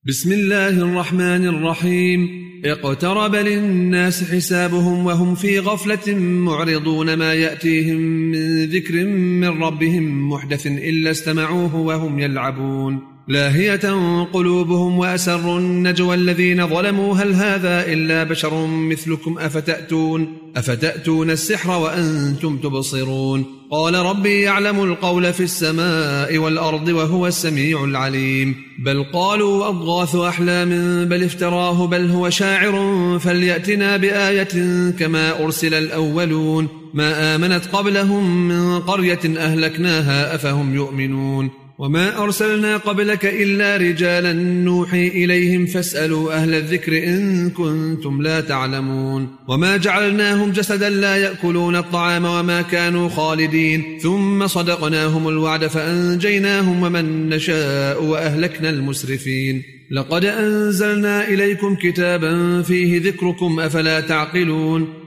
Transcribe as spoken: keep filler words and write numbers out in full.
بسم الله الرحمن الرحيم. اقترب للناس حسابهم وهم في غفلة معرضون. ما يأتيهم من ذكر من ربهم محدث إلا استمعوه وهم يلعبون. لاهية قلوبهم وأسروا النجوى الذين ظلموا هل هذا إلا بشر مثلكم أفتأتون, أفتأتون السحر وأنتم تبصرون. قال ربي يعلم القول في السماء والأرض وهو السميع العليم. بل قالوا أضغاث أحلام بل افتراه بل هو شاعر فليأتنا بآية كما أرسل الأولون. ما آمنت قبلهم من قرية أهلكناها أفهم يؤمنون. وما أرسلنا قبلك إلا رجالا نوحي إليهم فاسألوا أهل الذكر إن كنتم لا تعلمون. وما جعلناهم جسدا لا يأكلون الطعام وما كانوا خالدين. ثم صدقناهم الوعد فأنجيناهم ومن نشاء وأهلكنا المسرفين. لقد أنزلنا إليكم كتابا فيه ذكركم أفلا تعقلون.